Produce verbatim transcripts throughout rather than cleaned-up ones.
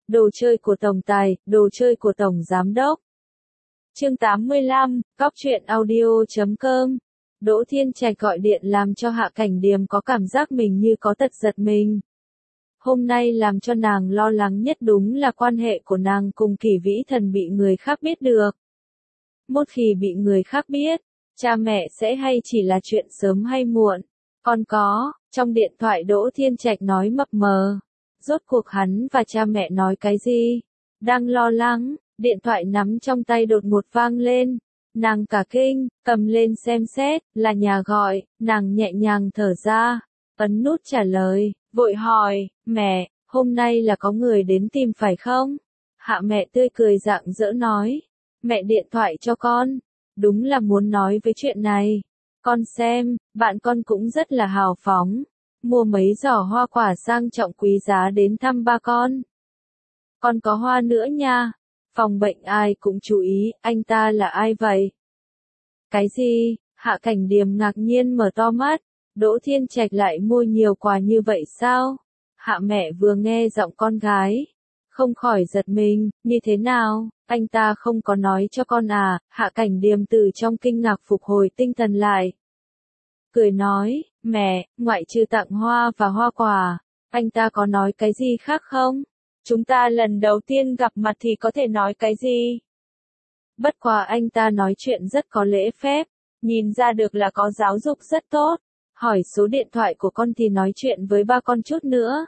đồ chơi của tổng tài, đồ chơi của tổng giám đốc. Chương tám mươi lăm, Cóc truyện audio chấm com. Đỗ Thiên Trạch gọi điện làm cho Hạ Cảnh Điềm có cảm giác mình như có tật giật mình. Hôm nay làm cho nàng lo lắng nhất đúng là quan hệ của nàng cùng Kỷ Vĩ Thần bị người khác biết được. Một khi bị người khác biết, cha mẹ sẽ hay chỉ là chuyện sớm hay muộn. Còn có, trong điện thoại Đỗ Thiên Trạch nói mập mờ. Rốt cuộc hắn và cha mẹ nói cái gì? Đang lo lắng, điện thoại nắm trong tay đột ngột vang lên. Nàng cả kinh, cầm lên xem xét, là nhà gọi, nàng nhẹ nhàng thở ra, ấn nút trả lời, vội hỏi, mẹ, hôm nay là có người đến tìm phải không? Hạ mẹ tươi cười rạng rỡ nói, mẹ điện thoại cho con, đúng là muốn nói với chuyện này. Con xem, bạn con cũng rất là hào phóng, mua mấy giỏ hoa quả sang trọng quý giá đến thăm ba con. Còn có hoa nữa nha. Phòng bệnh ai cũng chú ý, anh ta là ai vậy? Cái gì? Hạ Cảnh Điềm ngạc nhiên mở to mắt, Đỗ Thiên Trạch lại mua nhiều quà như vậy sao? Hạ mẹ vừa nghe giọng con gái, không khỏi giật mình, như thế nào? Anh ta không có nói cho con à? Hạ Cảnh Điềm từ trong kinh ngạc phục hồi tinh thần lại. Cười nói, mẹ, ngoại trừ tặng hoa và hoa quả, anh ta có nói cái gì khác không? Chúng ta lần đầu tiên gặp mặt thì có thể nói cái gì? Bất quá anh ta nói chuyện rất có lễ phép, nhìn ra được là có giáo dục rất tốt. Hỏi số điện thoại của con thì nói chuyện với ba con chút nữa.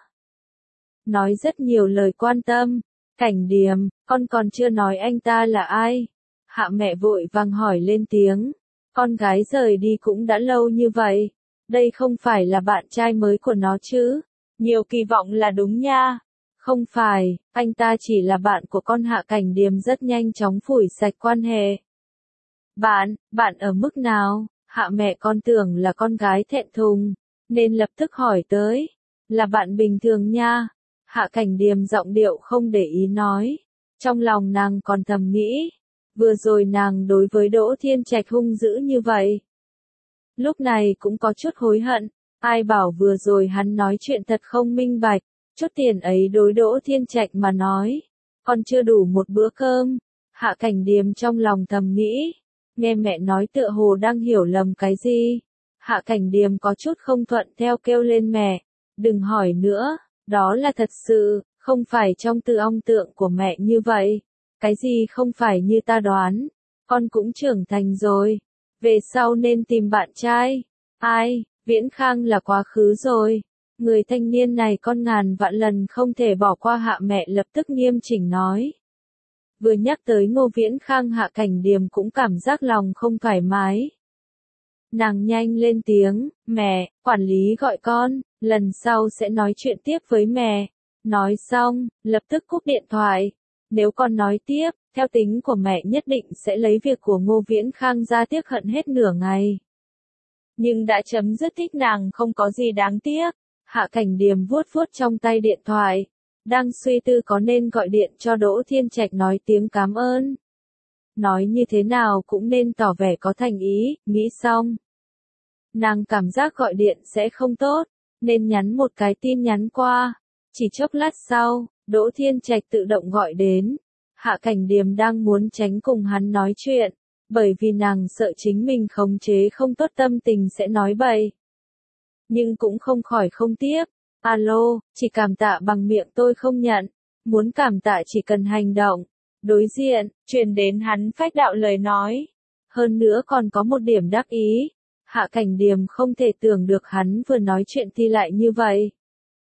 Nói rất nhiều lời quan tâm. Cảnh Điềm, con còn chưa nói anh ta là ai? Hạ mẹ vội vàng hỏi lên tiếng. Con gái rời đi cũng đã lâu như vậy. Đây không phải là bạn trai mới của nó chứ? Nhiều kỳ vọng là đúng nha. Không phải, anh ta chỉ là bạn của con. Hạ Cảnh Điềm rất nhanh chóng phủi sạch quan hệ. Bạn, bạn ở mức nào? Hạ mẹ con tưởng là con gái thẹn thùng, nên lập tức hỏi tới. Là bạn bình thường nha. Hạ Cảnh Điềm giọng điệu không để ý nói. Trong lòng nàng còn thầm nghĩ. Vừa rồi nàng đối với Đỗ Thiên Trạch hung dữ như vậy. Lúc này cũng có chút hối hận. Ai bảo vừa rồi hắn nói chuyện thật không minh bạch. Chút tiền ấy đối Đỗ Thiên Trạch mà nói, còn chưa đủ một bữa cơm. Hạ Cảnh Điềm trong lòng thầm nghĩ, nghe mẹ nói tựa hồ đang hiểu lầm cái gì. Hạ Cảnh Điềm có chút không thuận theo kêu lên mẹ, đừng hỏi nữa, đó là thật sự, không phải trong tư ong tượng của mẹ như vậy. Cái gì không phải như ta đoán, con cũng trưởng thành rồi, về sau nên tìm bạn trai. Ai, Viễn Khang là quá khứ rồi. Người thanh niên này con ngàn vạn lần không thể bỏ qua. Hạ mẹ lập tức nghiêm chỉnh nói. Vừa nhắc tới Ngô Viễn Khang, Hạ Cảnh Điềm cũng cảm giác lòng không thoải mái. Nàng nhanh lên tiếng, mẹ, quản lý gọi con, lần sau sẽ nói chuyện tiếp với mẹ. Nói xong, lập tức cúp điện thoại. Nếu con nói tiếp, theo tính của mẹ nhất định sẽ lấy việc của Ngô Viễn Khang ra tiếc hận hết nửa ngày. Nhưng đã chấm dứt thích nàng không có gì đáng tiếc. Hạ Cảnh Điềm vuốt vuốt trong tay điện thoại, đang suy tư có nên gọi điện cho Đỗ Thiên Trạch nói tiếng cảm ơn. Nói như thế nào cũng nên tỏ vẻ có thành ý, nghĩ xong. Nàng cảm giác gọi điện sẽ không tốt, nên nhắn một cái tin nhắn qua. Chỉ chốc lát sau, Đỗ Thiên Trạch tự động gọi đến. Hạ Cảnh Điềm đang muốn tránh cùng hắn nói chuyện, bởi vì nàng sợ chính mình khống chế không tốt tâm tình sẽ nói bậy. Nhưng cũng không khỏi không tiếc. Alo, chỉ cảm tạ bằng miệng tôi không nhận. Muốn cảm tạ chỉ cần hành động. Đối diện, truyền đến hắn phách đạo lời nói. Hơn nữa còn có một điểm đắc ý. Hạ Cảnh Điềm không thể tưởng được hắn vừa nói chuyện thì lại như vậy.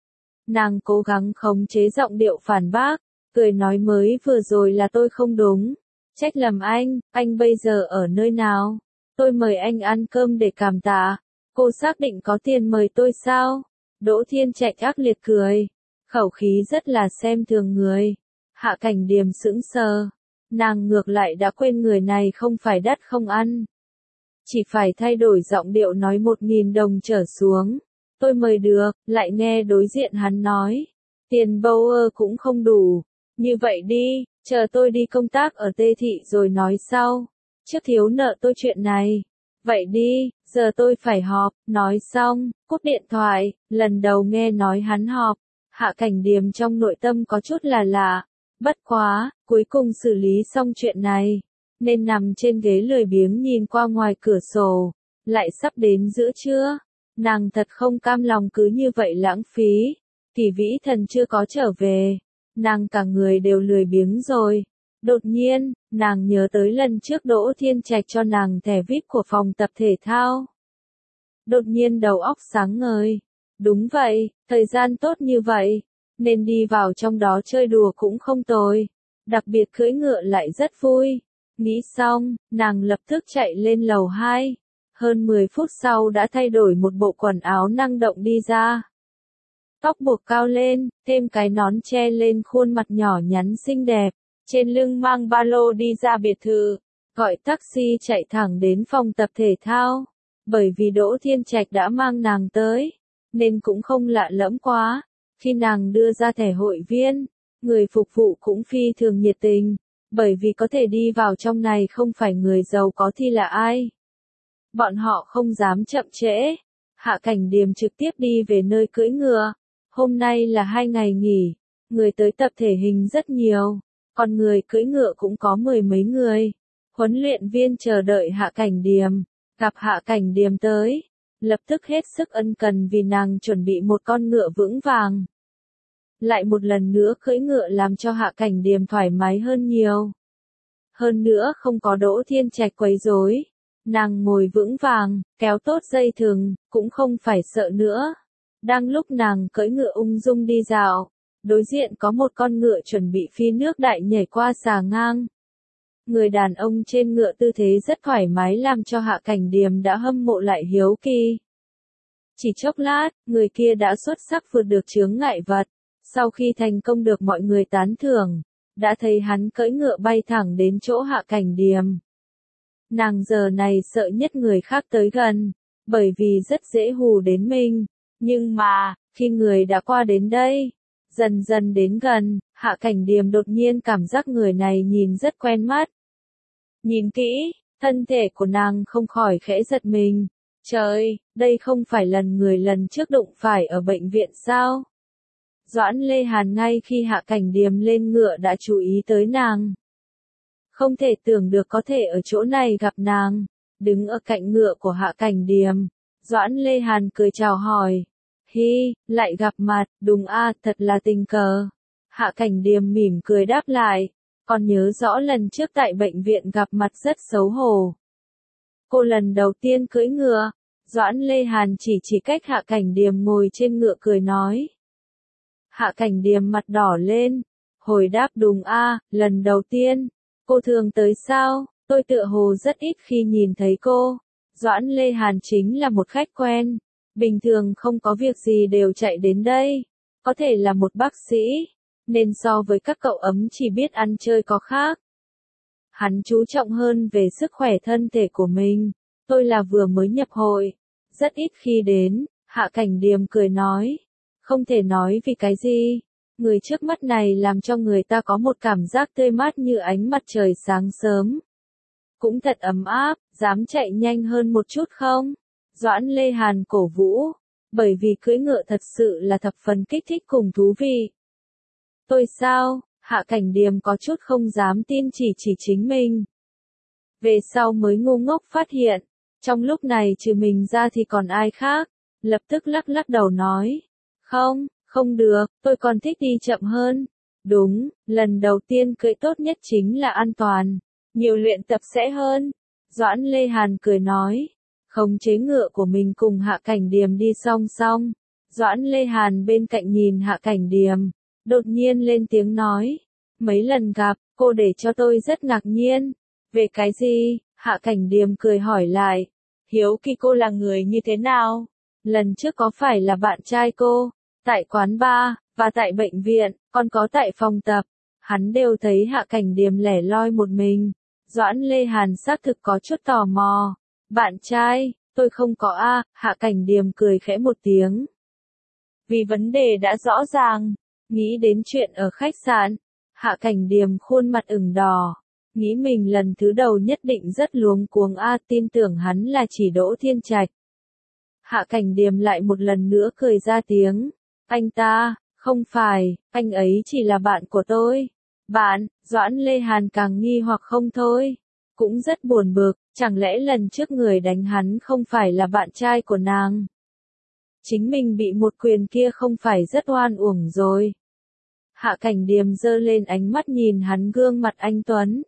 Nàng cố gắng khống chế giọng điệu phản bác. Cười nói mới vừa rồi là tôi không đúng. Trách lầm anh, anh bây giờ ở nơi nào? Tôi mời anh ăn cơm để cảm tạ. Cô xác định có tiền mời tôi sao? Đỗ Thiên Trạch ác liệt cười. Khẩu khí rất là xem thường người. Hạ Cảnh Điềm sững sờ. Nàng ngược lại đã quên người này không phải đắt không ăn. Chỉ phải thay đổi giọng điệu nói một nghìn đồng trở xuống. Tôi mời được, lại nghe đối diện hắn nói. Tiền bâu ơ cũng không đủ. Như vậy đi, chờ tôi đi công tác ở Tê Thị rồi nói sau. Trước thiếu nợ tôi chuyện này. Vậy đi, giờ tôi phải họp, nói xong, cúp điện thoại, lần đầu nghe nói hắn họp. Hạ Cảnh Điềm trong nội tâm có chút là lạ, Bất quá, cuối cùng xử lý xong chuyện này, nên nằm trên ghế lười biếng nhìn qua ngoài cửa sổ, lại sắp đến giữa trưa. Nàng thật không cam lòng cứ như vậy lãng phí. Kỳ Vĩ Thần chưa có trở về, nàng cả người đều lười biếng rồi. Đột nhiên, nàng nhớ tới lần trước Đỗ Thiên Trạch cho nàng thẻ vi ai pi của phòng tập thể thao. Đột nhiên đầu óc sáng ngời. Đúng vậy, thời gian tốt như vậy, nên đi vào trong đó chơi đùa cũng không tồi. Đặc biệt cưỡi ngựa lại rất vui. Nghĩ xong, nàng lập tức chạy lên lầu hai. Hơn mười phút sau đã thay đổi một bộ quần áo năng động đi ra. Tóc buộc cao lên, thêm cái nón che lên khuôn mặt nhỏ nhắn xinh đẹp. Trên lưng mang ba lô đi ra biệt thự. Gọi taxi chạy thẳng đến phòng tập thể thao. Bởi vì Đỗ Thiên Trạch đã mang nàng tới, nên cũng không lạ lẫm quá. Khi nàng đưa ra thẻ hội viên, người phục vụ cũng phi thường nhiệt tình. Bởi vì có thể đi vào trong này không phải người giàu có thì là ai. Bọn họ không dám chậm trễ. Hạ Cảnh Điềm trực tiếp đi về nơi cưỡi ngựa. Hôm nay là hai ngày nghỉ, người tới tập thể hình rất nhiều, còn người cưỡi ngựa cũng có mười mấy người. Huấn luyện viên chờ đợi Hạ Cảnh Điềm, gặp Hạ Cảnh Điềm tới, lập tức hết sức ân cần vì nàng chuẩn bị một con ngựa vững vàng. Lại một lần nữa cưỡi ngựa làm cho Hạ Cảnh Điềm thoải mái hơn nhiều. Hơn nữa không có Đỗ Thiên Trạch quấy rối, nàng ngồi vững vàng, kéo tốt dây thừng, cũng không phải sợ nữa. Đang lúc nàng cưỡi ngựa ung dung đi dạo, đối diện có một con ngựa chuẩn bị phi nước đại nhảy qua xà ngang. Người đàn ông trên ngựa tư thế rất thoải mái làm cho Hạ Cảnh Điềm đã hâm mộ lại hiếu kỳ. Chỉ chốc lát, người kia đã xuất sắc vượt được chướng ngại vật. Sau khi thành công được mọi người tán thưởng, đã thấy hắn cưỡi ngựa bay thẳng đến chỗ Hạ Cảnh Điềm. Nàng giờ này sợ nhất người khác tới gần, bởi vì rất dễ hù đến mình. Nhưng mà, khi người đã qua đến đây, dần dần đến gần, Hạ Cảnh Điềm đột nhiên cảm giác người này nhìn rất quen mắt. Nhìn kỹ, thân thể của nàng không khỏi khẽ giật mình. Trời, đây không phải lần người lần trước đụng phải ở bệnh viện sao? Doãn Lê Hàn ngay khi Hạ Cảnh Điềm lên ngựa đã chú ý tới nàng. Không thể tưởng được có thể ở chỗ này gặp nàng. Đứng ở cạnh ngựa của Hạ Cảnh Điềm, Doãn Lê Hàn cười chào hỏi. Hi, lại gặp mặt, đúng a, thật là tình cờ. Hạ Cảnh Điềm mỉm cười đáp lại, còn nhớ rõ lần trước tại bệnh viện gặp mặt rất xấu hổ. Cô lần đầu tiên cưỡi ngựa, Doãn Lê Hàn chỉ chỉ cách Hạ Cảnh Điềm ngồi trên ngựa cười nói. Hạ Cảnh Điềm mặt đỏ lên, hồi đáp đúng a, lần đầu tiên. Cô thường tới sao? Tôi tựa hồ rất ít khi nhìn thấy cô. Doãn Lê Hàn chính là một khách quen. Bình thường không có việc gì đều chạy đến đây. Có thể là một bác sĩ, nên so với các cậu ấm chỉ biết ăn chơi có khác. Hắn chú trọng hơn về sức khỏe thân thể của mình. Tôi là vừa mới nhập hội, rất ít khi đến. Hạ Cảnh Điềm cười nói. Không thể nói vì cái gì. Người trước mắt này làm cho người ta có một cảm giác tươi mát như ánh mặt trời sáng sớm. Cũng thật ấm áp, dám chạy nhanh hơn một chút không? Doãn Lê Hàn cổ vũ, bởi vì cưỡi ngựa thật sự là thập phần kích thích cùng thú vị. Tôi sao? Hạ Cảnh Điềm có chút không dám tin chỉ chỉ chính mình. Về sau mới ngu ngốc phát hiện, trong lúc này trừ mình ra thì còn ai khác, lập tức lắc lắc đầu nói. Không, không được, tôi còn thích đi chậm hơn. Đúng, lần đầu tiên cưỡi tốt nhất chính là an toàn, nhiều luyện tập sẽ hơn. Doãn Lê Hàn cười nói. Khống chế ngựa của mình cùng Hạ Cảnh Điềm đi song song. Doãn Lê Hàn bên cạnh nhìn Hạ Cảnh Điềm, đột nhiên lên tiếng nói. Mấy lần gặp, cô để cho tôi rất ngạc nhiên. Về cái gì? Hạ Cảnh Điềm cười hỏi lại. Hiếu kỳ cô là người như thế nào? Lần trước có phải là bạn trai cô? Tại quán bar, và tại bệnh viện, còn có tại phòng tập. Hắn đều thấy Hạ Cảnh Điềm lẻ loi một mình. Doãn Lê Hàn xác thực có chút tò mò. Bạn trai, tôi không có a. Hạ Cảnh Điềm cười khẽ một tiếng. Vì vấn đề đã rõ ràng, nghĩ đến chuyện ở khách sạn, Hạ Cảnh Điềm khuôn mặt ửng đỏ, nghĩ mình lần thứ đầu nhất định rất luống cuống a, tin tưởng hắn là chỉ Đỗ Thiên Trạch. Hạ Cảnh Điềm lại một lần nữa cười ra tiếng. Anh ta, không phải, anh ấy chỉ là bạn của tôi. Bạn, Doãn Lê Hàn càng nghi hoặc không thôi. Cũng rất buồn bực, chẳng lẽ lần trước người đánh hắn không phải là bạn trai của nàng? Chính mình bị một quyền kia không phải rất oan uổng rồi. Hạ Cảnh Điềm giơ lên ánh mắt nhìn hắn gương mặt anh tuấn.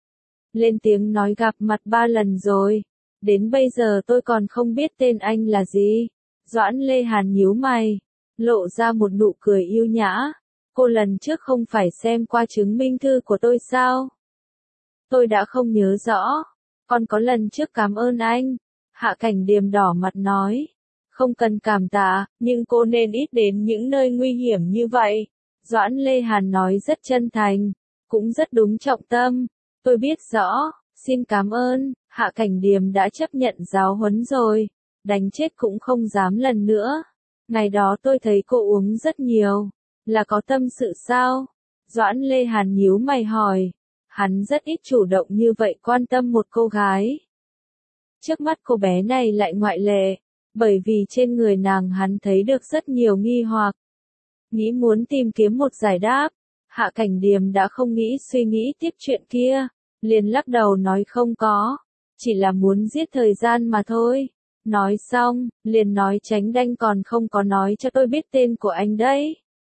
Lên tiếng nói gặp mặt ba lần rồi. Đến bây giờ tôi còn không biết tên anh là gì. Doãn Lê Hàn nhíu mày, lộ ra một nụ cười yêu nhã. Cô lần trước không phải xem qua chứng minh thư của tôi sao? Tôi đã không nhớ rõ. Còn có lần trước cảm ơn anh. Hạ Cảnh Điềm đỏ mặt nói. Không cần cảm tạ, nhưng cô nên ít đến những nơi nguy hiểm như vậy. Doãn Lê Hàn nói rất chân thành, cũng rất đúng trọng tâm. Tôi biết rõ, xin cảm ơn. Hạ Cảnh Điềm đã chấp nhận giáo huấn rồi. Đánh chết cũng không dám lần nữa. Ngày đó tôi thấy cô uống rất nhiều. Là có tâm sự sao? Doãn Lê Hàn nhíu mày hỏi. Hắn rất ít chủ động như vậy quan tâm một cô gái. Trước mắt cô bé này lại ngoại lệ, bởi vì trên người nàng hắn thấy được rất nhiều nghi hoặc. Nghĩ muốn tìm kiếm một giải đáp, Hạ Cảnh Điềm đã không nghĩ suy nghĩ tiếp chuyện kia, liền lắc đầu nói không có, chỉ là muốn giết thời gian mà thôi. Nói xong, liền nói Tránh Đanh còn không có nói cho tôi biết tên của anh đấy.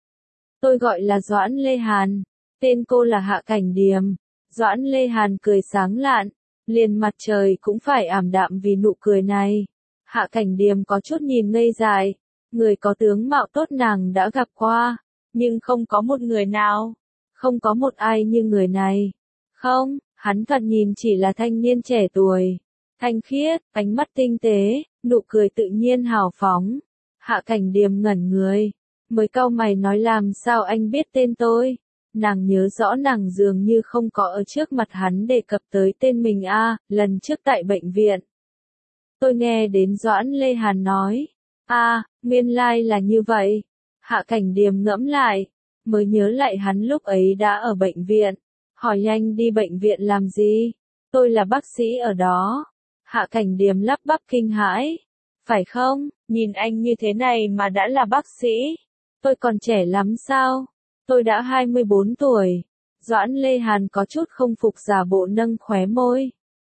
Tôi gọi là Doãn Lê Hàn, tên cô là Hạ Cảnh Điềm. Doãn Lê Hàn cười sáng lạn, liền mặt trời cũng phải ảm đạm vì nụ cười này. Hạ Cảnh Điềm có chút nhìn ngây dại, người có tướng mạo tốt nàng đã gặp qua, nhưng không có một người nào, không có một ai như người này. Không, hắn thoạt nhìn chỉ là thanh niên trẻ tuổi, thanh khiết, ánh mắt tinh tế, nụ cười tự nhiên hào phóng. Hạ Cảnh Điềm ngẩn người, mới cau mày nói làm sao anh biết tên tôi. Nàng nhớ rõ nàng dường như không có ở trước mặt hắn đề cập tới tên mình a, à, lần trước tại bệnh viện. Tôi nghe đến Doãn Lê Hàn nói, a, à, nguyên lai là như vậy. Hạ Cảnh Điềm ngẫm lại, mới nhớ lại hắn lúc ấy đã ở bệnh viện. Hỏi nhanh đi bệnh viện làm gì? Tôi là bác sĩ ở đó. Hạ Cảnh Điềm lắp bắp kinh hãi. Phải không, nhìn anh như thế này mà đã là bác sĩ. Tôi còn trẻ lắm sao? Tôi đã hai mươi bốn tuổi. Doãn Lê Hàn có chút không phục giả bộ nâng khóe môi.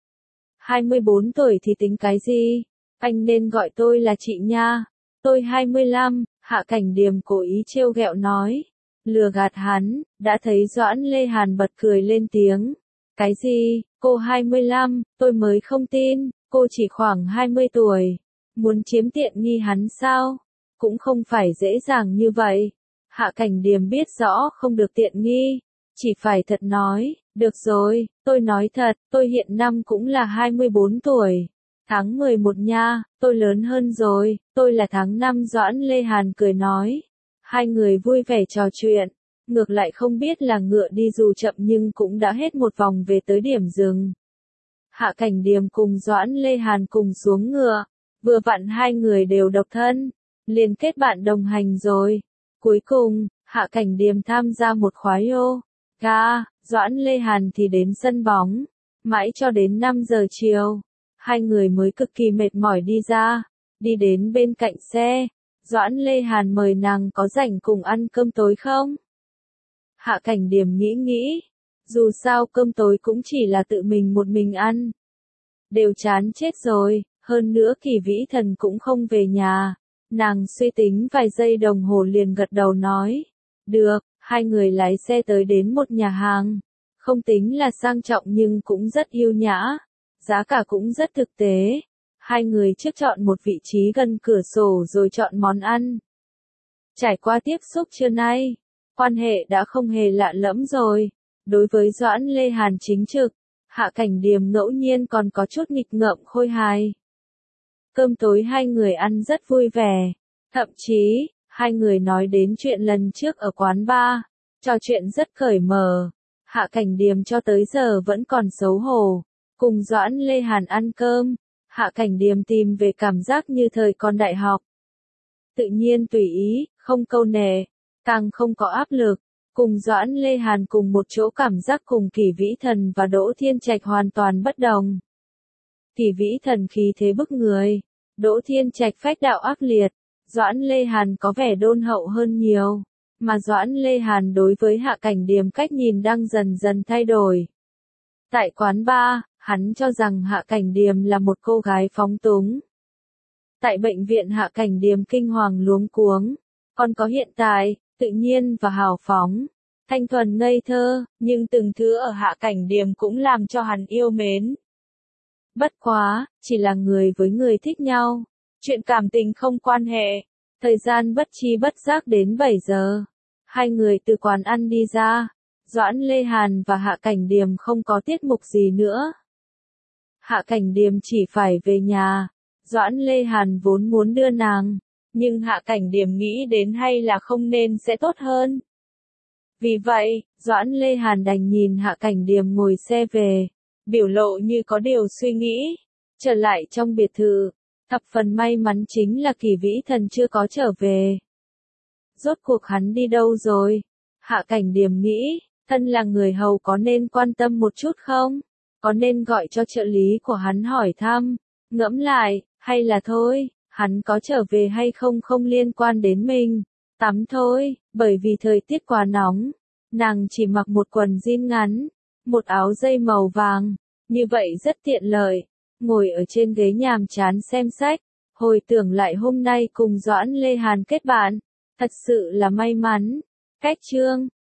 hai mươi bốn tuổi thì tính cái gì? Anh nên gọi tôi là chị nha. Tôi hai mươi lăm, Hạ Cảnh Điềm cố ý trêu ghẹo nói. Lừa gạt hắn, đã thấy Doãn Lê Hàn bật cười lên tiếng. Cái gì, cô hai mươi lăm, tôi mới không tin, cô chỉ khoảng hai mươi tuổi. Muốn chiếm tiện nghi hắn sao? Cũng không phải dễ dàng như vậy. Hạ Cảnh Điềm biết rõ không được tiện nghi, chỉ phải thật nói, được rồi, tôi nói thật, tôi hiện năm cũng là hai mươi bốn tuổi. Tháng mười một nha, tôi lớn hơn rồi, tôi là tháng năm. Doãn Lê Hàn cười nói. Hai người vui vẻ trò chuyện, ngược lại không biết là ngựa đi dù chậm nhưng cũng đã hết một vòng về tới điểm dừng. Hạ Cảnh Điềm cùng Doãn Lê Hàn cùng xuống ngựa, vừa vặn hai người đều độc thân, liền kết bạn đồng hành rồi. Cuối cùng, Hạ Cảnh Điềm tham gia một khóa yoga, Doãn Lê Hàn thì đến sân bóng, mãi cho đến năm giờ chiều, hai người mới cực kỳ mệt mỏi đi ra, đi đến bên cạnh xe, Doãn Lê Hàn mời nàng có rảnh cùng ăn cơm tối không? Hạ Cảnh Điềm nghĩ nghĩ, dù sao cơm tối cũng chỉ là tự mình một mình ăn. Đều chán chết rồi, hơn nữa Kỳ Vĩ Thần cũng không về nhà. Nàng suy tính vài giây đồng hồ liền gật đầu nói. Được, hai người lái xe tới đến một nhà hàng. Không tính là sang trọng nhưng cũng rất yêu nhã. Giá cả cũng rất thực tế. Hai người trước chọn một vị trí gần cửa sổ rồi chọn món ăn. Trải qua tiếp xúc trưa nay, quan hệ đã không hề lạ lẫm rồi. Đối với Doãn Lê Hàn chính trực, Hạ Cảnh Điềm ngẫu nhiên còn có chút nghịch ngợm khôi hài. Cơm tối hai người ăn rất vui vẻ, thậm chí, hai người nói đến chuyện lần trước ở quán bar, trò chuyện rất cởi mở. Hạ Cảnh Điềm cho tới giờ vẫn còn xấu hổ, cùng Doãn Lê Hàn ăn cơm, Hạ Cảnh Điềm tìm về cảm giác như thời còn đại học. Tự nhiên tùy ý, không câu nệ, càng không có áp lực, cùng Doãn Lê Hàn cùng một chỗ cảm giác cùng Kỳ Vĩ Thần và Đỗ Thiên Trạch hoàn toàn bất đồng. Kỳ Vĩ Thần khí thế bức người, Đỗ Thiên Trạch phách đạo ác liệt, Doãn Lê Hàn có vẻ đôn hậu hơn nhiều. mà Doãn Lê Hàn đối với Hạ Cảnh Điềm cách nhìn đang dần dần thay đổi. Tại quán bar, hắn cho rằng Hạ Cảnh Điềm là một cô gái phóng túng. Tại bệnh viện Hạ Cảnh Điềm kinh hoàng luống cuống, còn có hiện tại, tự nhiên và hào phóng, thanh thuần ngây thơ, nhưng từng thứ ở Hạ Cảnh Điềm cũng làm cho hắn yêu mến. Bất quá, chỉ là người với người thích nhau, chuyện cảm tình không quan hệ. Thời gian bất chi bất giác đến bảy giờ, hai người từ quán ăn đi ra, Doãn Lê Hàn và Hạ Cảnh Điềm không có tiết mục gì nữa. Hạ Cảnh Điềm chỉ phải về nhà, Doãn Lê Hàn vốn muốn đưa nàng, nhưng Hạ Cảnh Điềm nghĩ đến hay là không nên sẽ tốt hơn. Vì vậy, Doãn Lê Hàn đành nhìn Hạ Cảnh Điềm ngồi xe về, biểu lộ như có điều suy nghĩ. Trở lại trong biệt thự, thập phần may mắn chính là Kỳ Vĩ Thần chưa có trở về. Rốt cuộc hắn đi đâu rồi? Hạ Cảnh Điềm nghĩ, thân là người hầu có nên quan tâm một chút không? Có nên gọi cho trợ lý của hắn hỏi thăm? Ngẫm lại, hay là thôi, hắn có trở về hay không không liên quan đến mình. Tắm thôi, bởi vì thời tiết quá nóng, nàng chỉ mặc một quần jean ngắn, một áo dây màu vàng, như vậy rất tiện lợi. Ngồi ở trên ghế nhàm chán xem sách, hồi tưởng lại hôm nay cùng Doãn Lê Hàn kết bạn, thật sự là may mắn. Cách chương